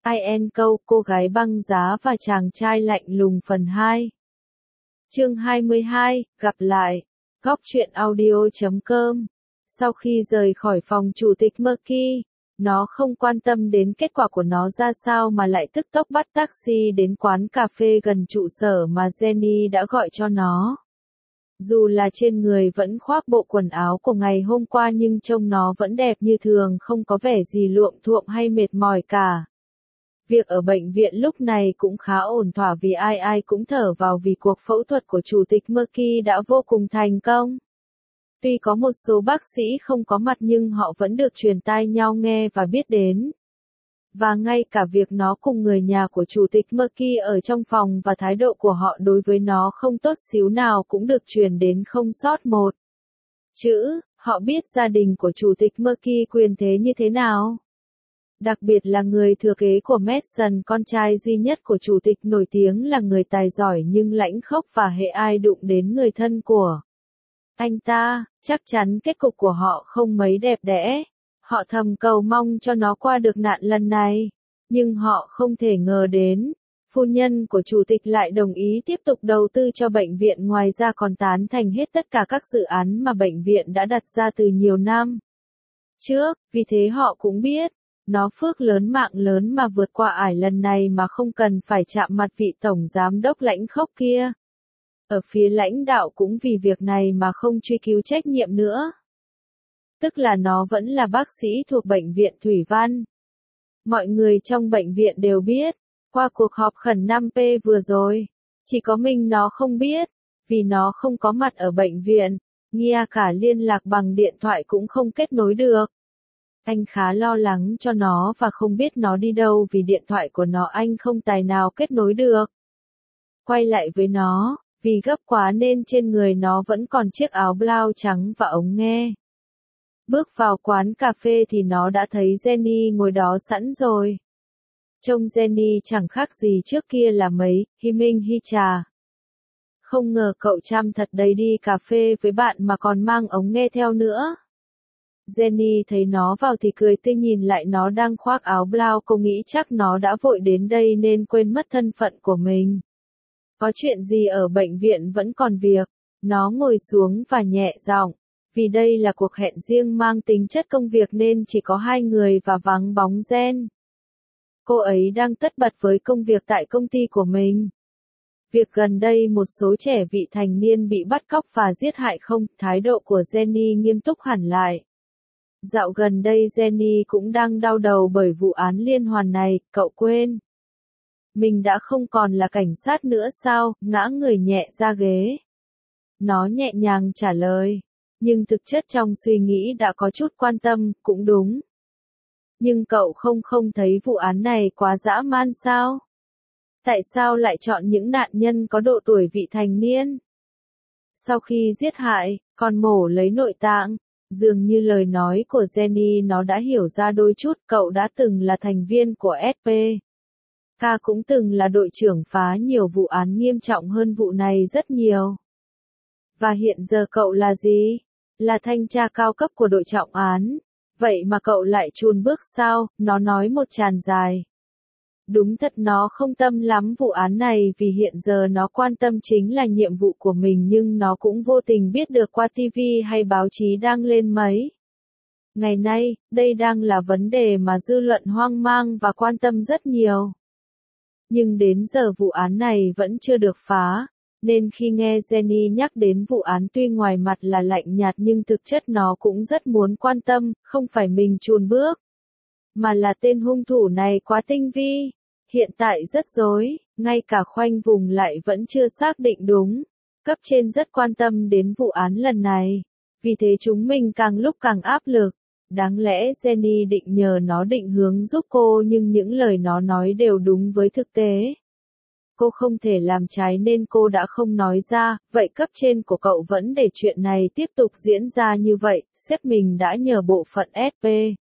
IN câu cô gái băng giá và chàng trai lạnh lùng phần 2. Chương 22, gặp lại. Góc truyện audio.com. Sau khi rời khỏi phòng chủ tịch Murky, nó không quan tâm đến kết quả của nó ra sao mà lại tức tốc bắt taxi đến quán cà phê gần trụ sở mà Jenny đã gọi cho nó. Dù là trên người vẫn khoác bộ quần áo của ngày hôm qua nhưng trông nó vẫn đẹp như thường, không có vẻ gì luộm thuộm hay mệt mỏi cả. Việc ở bệnh viện lúc này cũng khá ổn thỏa vì ai cũng thở vào vì cuộc phẫu thuật của chủ tịch Murky đã vô cùng thành công. Tuy có một số bác sĩ không có mặt nhưng họ vẫn được truyền tai nhau nghe và biết đến. Và ngay cả việc nó cùng người nhà của chủ tịch Murky ở trong phòng và thái độ của họ đối với nó không tốt xíu nào cũng được truyền đến không sót một chữ. Họ biết gia đình của chủ tịch Murky quyền thế như thế nào. Đặc biệt là người thừa kế của Mason, con trai duy nhất của chủ tịch nổi tiếng là người tài giỏi nhưng lãnh khốc và hễ ai đụng đến người thân của anh ta, chắc chắn kết cục của họ không mấy đẹp đẽ. Họ thầm cầu mong cho nó qua được nạn lần này, nhưng họ không thể ngờ đến, phu nhân của chủ tịch lại đồng ý tiếp tục đầu tư cho bệnh viện, ngoài ra còn tán thành hết tất cả các dự án mà bệnh viện đã đặt ra từ nhiều năm trước, vì thế họ cũng biết, nó phước lớn mạng lớn mà vượt qua ải lần này mà không cần phải chạm mặt vị tổng giám đốc lãnh khốc kia. Ở phía lãnh đạo cũng vì việc này mà không truy cứu trách nhiệm nữa. Tức là nó vẫn là bác sĩ thuộc bệnh viện Thủy Văn. Mọi người trong bệnh viện đều biết, qua cuộc họp khẩn 5P vừa rồi, chỉ có mình nó không biết, vì nó không có mặt ở bệnh viện, ngay cả liên lạc bằng điện thoại cũng không kết nối được. Anh khá lo lắng cho nó và không biết nó đi đâu vì điện thoại của nó anh không tài nào kết nối được. Quay lại với nó, vì gấp quá nên trên người nó vẫn còn chiếc áo blau trắng và ống nghe. Bước vào quán cà phê thì nó đã thấy Jenny ngồi đó sẵn rồi. Trông Jenny chẳng khác gì trước kia là mấy, hi minh hi trà. Không ngờ cậu chăm thật đấy, đi cà phê với bạn mà còn mang ống nghe theo nữa. Jenny thấy nó vào thì cười tươi, nhìn lại nó đang khoác áo blau, cô nghĩ chắc nó đã vội đến đây nên quên mất thân phận của mình. Có chuyện gì ở bệnh viện vẫn còn việc, nó ngồi xuống và nhẹ giọng, vì đây là cuộc hẹn riêng mang tính chất công việc nên chỉ có hai người và vắng bóng Jen. Cô ấy đang tất bật với công việc tại công ty của mình. Việc gần đây một số trẻ vị thành niên bị bắt cóc và giết hại không, thái độ của Jenny nghiêm túc hẳn lại. Dạo gần đây Jenny cũng đang đau đầu bởi vụ án liên hoàn này, cậu quên. Mình đã không còn là cảnh sát nữa sao, ngã người nhẹ ra ghế. Nó nhẹ nhàng trả lời, nhưng thực chất trong suy nghĩ đã có chút quan tâm, cũng đúng. Nhưng cậu không thấy vụ án này quá dã man sao? Tại sao lại chọn những nạn nhân có độ tuổi vị thành niên? Sau khi giết hại, còn mổ lấy nội tạng. Dường như lời nói của Jenny nó đã hiểu ra đôi chút, cậu đã từng là thành viên của SP. K cũng từng là đội trưởng phá nhiều vụ án nghiêm trọng hơn vụ này rất nhiều. Và hiện giờ cậu là gì? Là thanh tra cao cấp của đội trọng án. Vậy mà cậu lại chùn bước sao? Nó nói một tràng dài. Đúng thật nó không tâm lắm vụ án này vì hiện giờ nó quan tâm chính là nhiệm vụ của mình, nhưng nó cũng vô tình biết được qua TV hay báo chí đang lên mấy. Ngày nay, đây đang là vấn đề mà dư luận hoang mang và quan tâm rất nhiều. Nhưng đến giờ vụ án này vẫn chưa được phá, nên khi nghe Jenny nhắc đến vụ án tuy ngoài mặt là lạnh nhạt nhưng thực chất nó cũng rất muốn quan tâm, không phải mình chùn bước, mà là tên hung thủ này quá tinh vi. Hiện tại rất rối, ngay cả khoanh vùng lại vẫn chưa xác định đúng. Cấp trên rất quan tâm đến vụ án lần này, vì thế chúng mình càng lúc càng áp lực. Đáng lẽ Jenny định nhờ nó định hướng giúp cô nhưng những lời nó nói đều đúng với thực tế. Cô không thể làm trái nên cô đã không nói ra, vậy cấp trên của cậu vẫn để chuyện này tiếp tục diễn ra như vậy, sếp mình đã nhờ bộ phận SP.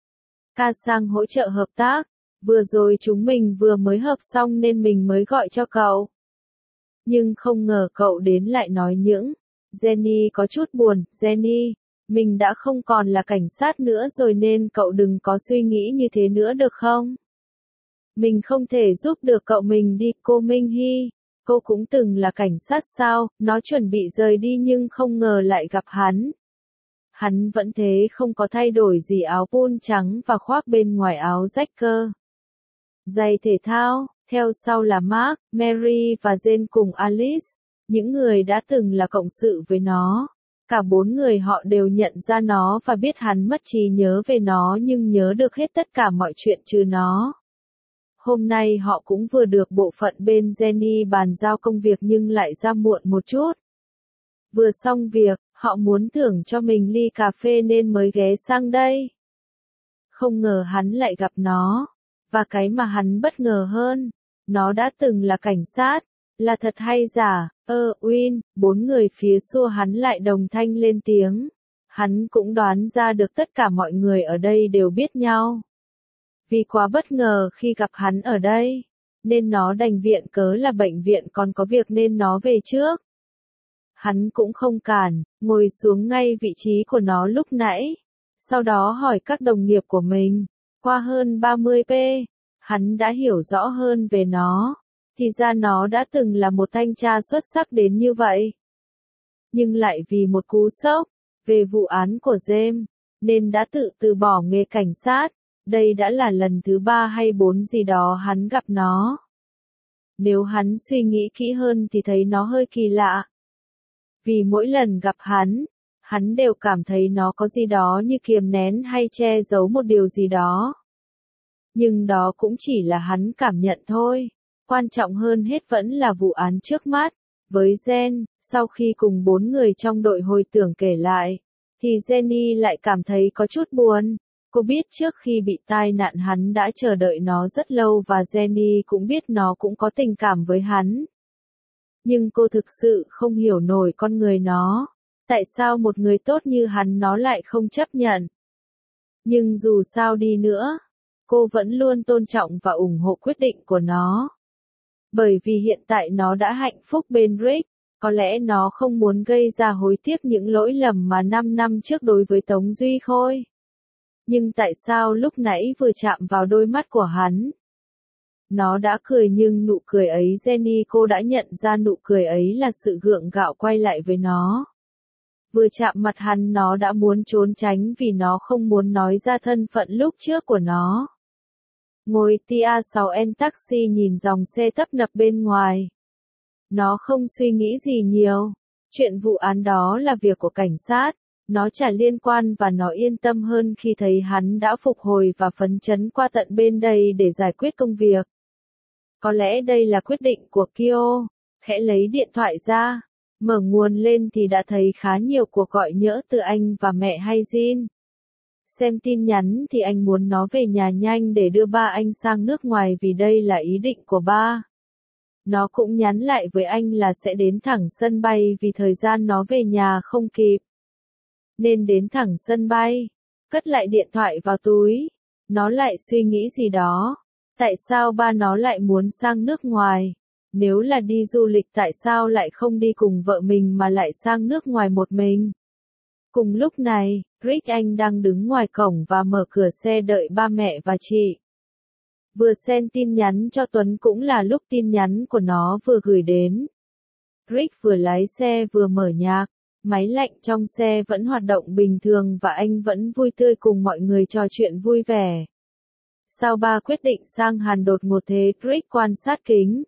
K sang hỗ trợ hợp tác. Vừa rồi chúng mình vừa mới hợp xong nên mình mới gọi cho cậu. Nhưng không ngờ cậu đến lại nói những. Jenny có chút buồn, Jenny, mình đã không còn là cảnh sát nữa rồi nên cậu đừng có suy nghĩ như thế nữa được không? Mình không thể giúp được cậu mình đi, cô Minh Hy. Cô cũng từng là cảnh sát sao, nó chuẩn bị rời đi nhưng không ngờ lại gặp hắn. Hắn vẫn thế không có thay đổi gì, áo polo trắng và khoác bên ngoài áo rách cơ. Giày thể thao, theo sau là Mark, Mary và Jane cùng Alice, những người đã từng là cộng sự với nó. Cả 4 người họ đều nhận ra nó và biết hắn mất trí nhớ về nó nhưng nhớ được hết tất cả mọi chuyện trừ nó. Hôm nay họ cũng vừa được bộ phận bên Jenny bàn giao công việc nhưng lại ra muộn một chút. Vừa xong việc, họ muốn thưởng cho mình ly cà phê nên mới ghé sang đây. Không ngờ hắn lại gặp nó. Và cái mà hắn bất ngờ hơn, nó đã từng là cảnh sát. Là thật hay giả? Win, 4 người phía xua hắn lại đồng thanh lên tiếng. Hắn cũng đoán ra được tất cả mọi người ở đây đều biết nhau. Vì quá bất ngờ khi gặp hắn ở đây, nên nó đành viện cớ là bệnh viện còn có việc nên nó về trước. Hắn cũng không cản, ngồi xuống ngay vị trí của nó lúc nãy. Sau đó hỏi các đồng nghiệp của mình. Qua hơn 30p, hắn đã hiểu rõ hơn về nó. Thì ra nó đã từng là một thanh tra xuất sắc đến như vậy. Nhưng lại vì một cú sốc về vụ án của James, nên đã tự từ bỏ nghề cảnh sát. Đây đã là lần thứ 3 hay 4 gì đó hắn gặp nó. Nếu hắn suy nghĩ kỹ hơn thì thấy nó hơi kỳ lạ. Vì mỗi lần gặp hắn đều cảm thấy nó có gì đó như kiềm nén hay che giấu một điều gì đó. Nhưng đó cũng chỉ là hắn cảm nhận thôi. Quan trọng hơn hết vẫn là vụ án trước mắt. Với Jen, sau khi cùng 4 người trong đội hồi tưởng kể lại, thì Jenny lại cảm thấy có chút buồn. Cô biết trước khi bị tai nạn hắn đã chờ đợi nó rất lâu và Jenny cũng biết nó cũng có tình cảm với hắn. Nhưng cô thực sự không hiểu nổi con người nó. Tại sao một người tốt như hắn nó lại không chấp nhận? Nhưng dù sao đi nữa, cô vẫn luôn tôn trọng và ủng hộ quyết định của nó. Bởi vì hiện tại nó đã hạnh phúc bên Rick, có lẽ nó không muốn gây ra hối tiếc những lỗi lầm mà 5 năm trước đối với Tống Duy Khôi. Nhưng tại sao lúc nãy vừa chạm vào đôi mắt của hắn? Nó đã cười nhưng nụ cười ấy Jenny cô đã nhận ra nụ cười ấy là sự gượng gạo quay lại với nó. Vừa chạm mặt hắn nó đã muốn trốn tránh vì nó không muốn nói ra thân phận lúc trước của nó. Ngồi TA6N taxi nhìn dòng xe tấp nập bên ngoài. Nó không suy nghĩ gì nhiều. Chuyện vụ án đó là việc của cảnh sát. Nó chả liên quan và nó yên tâm hơn khi thấy hắn đã phục hồi và phấn chấn qua tận bên đây để giải quyết công việc. Có lẽ đây là quyết định của Kyo. Khẽ lấy điện thoại ra. Mở nguồn lên thì đã thấy khá nhiều cuộc gọi nhỡ từ anh và mẹ hay Jin. Xem tin nhắn thì anh muốn nó về nhà nhanh để đưa ba anh sang nước ngoài vì đây là ý định của ba. Nó cũng nhắn lại với anh là sẽ đến thẳng sân bay vì thời gian nó về nhà không kịp. Nên đến thẳng sân bay, cất lại điện thoại vào túi. Nó lại suy nghĩ gì đó. Tại sao ba nó lại muốn sang nước ngoài? Nếu là đi du lịch tại sao lại không đi cùng vợ mình mà lại sang nước ngoài một mình? Cùng lúc này, Rick anh đang đứng ngoài cổng và mở cửa xe đợi ba mẹ và chị. Vừa send tin nhắn cho Tuấn cũng là lúc tin nhắn của nó vừa gửi đến. Rick vừa lái xe vừa mở nhạc, máy lạnh trong xe vẫn hoạt động bình thường và anh vẫn vui tươi cùng mọi người trò chuyện vui vẻ. Sao ba quyết định sang Hàn đột ngột thế? Rick quan sát kính.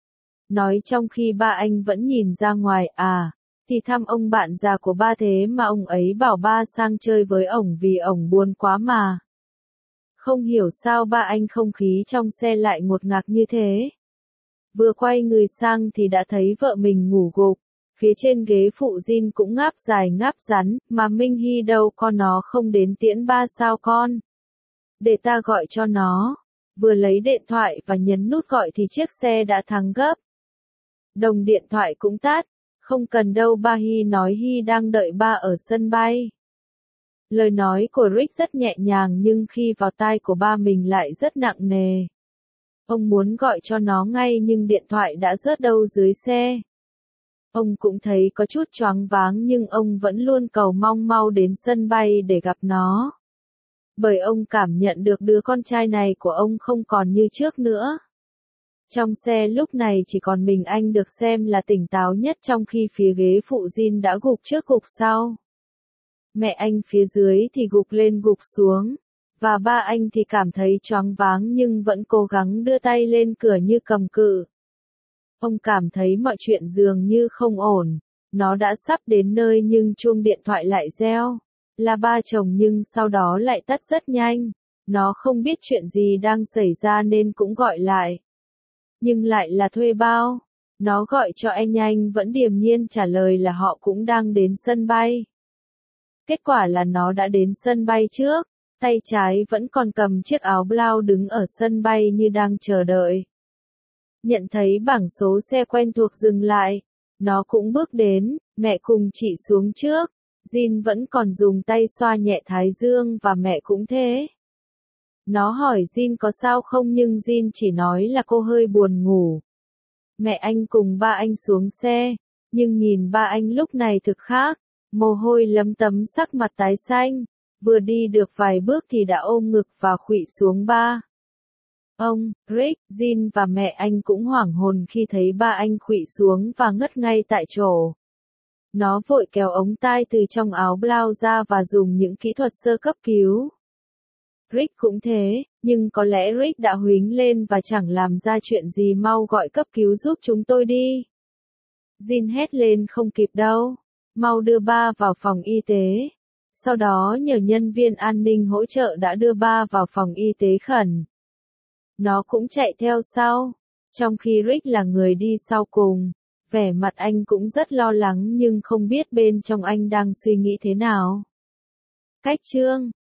Nói trong khi ba anh vẫn nhìn ra ngoài, thì thăm ông bạn già của ba thế mà ông ấy bảo ba sang chơi với ổng vì ổng buồn quá mà. Không hiểu sao ba anh không khí trong xe lại ngột ngạt như thế. Vừa quay người sang thì đã thấy vợ mình ngủ gục. Phía trên ghế phụ Jin cũng ngáp dài ngáp rắn, mà Minh Hy đâu con nó không đến tiễn ba sao con. Để ta gọi cho nó. Vừa lấy điện thoại và nhấn nút gọi thì chiếc xe đã thắng gấp. Đồng điện thoại cũng tắt. Không cần đâu ba Hy nói Hy đang đợi ba ở sân bay. Lời nói của Rick rất nhẹ nhàng nhưng khi vào tai của ba mình lại rất nặng nề. Ông muốn gọi cho nó ngay nhưng điện thoại đã rớt đâu dưới xe. Ông cũng thấy có chút choáng váng nhưng ông vẫn luôn cầu mong mau đến sân bay để gặp nó. bởi ông cảm nhận được đứa con trai này của ông không còn như trước nữa. Trong xe lúc này chỉ còn mình anh được xem là tỉnh táo nhất trong khi phía ghế phụ Jin đã gục trước gục sau. Mẹ anh phía dưới thì gục lên gục xuống, và ba anh thì cảm thấy choáng váng nhưng vẫn cố gắng đưa tay lên cửa như cầm cự. Ông cảm thấy mọi chuyện dường như không ổn, nó đã sắp đến nơi nhưng chuông điện thoại lại reo. Là ba chồng nhưng sau đó lại tắt rất nhanh. Nó không biết chuyện gì đang xảy ra nên cũng gọi lại. Nhưng lại là thuê bao. Nó gọi cho anh vẫn điềm nhiên trả lời là họ cũng đang đến sân bay. Kết quả là nó đã đến sân bay trước, tay trái vẫn còn cầm chiếc áo blau đứng ở sân bay như đang chờ đợi. Nhận thấy bảng số xe quen thuộc dừng lại, nó cũng bước đến, mẹ cùng chị xuống trước. Jin vẫn còn dùng tay xoa nhẹ thái dương và mẹ cũng thế. Nó hỏi Jin có sao không nhưng Jin chỉ nói là cô hơi buồn ngủ. Mẹ anh cùng ba anh xuống xe, nhưng nhìn ba anh lúc này thực khác, mồ hôi lấm tấm sắc mặt tái xanh, vừa đi được vài bước thì đã ôm ngực và khuỵu xuống ba. Ông, Rick, Jin và mẹ anh cũng hoảng hồn khi thấy ba anh khuỵu xuống và ngất ngay tại chỗ. Nó vội kéo ống tai từ trong áo blau ra và dùng những kỹ thuật sơ cấp cứu. Rick cũng thế, nhưng có lẽ Rick đã huýnh lên và chẳng làm ra chuyện gì, mau gọi cấp cứu giúp chúng tôi đi. Jin hét lên không kịp đâu, mau đưa ba vào phòng y tế. Sau đó nhờ nhân viên an ninh hỗ trợ đã đưa ba vào phòng y tế khẩn. Nó cũng chạy theo sau, trong khi Rick là người đi sau cùng. Vẻ mặt anh cũng rất lo lắng nhưng không biết bên trong anh đang suy nghĩ thế nào. Cách chương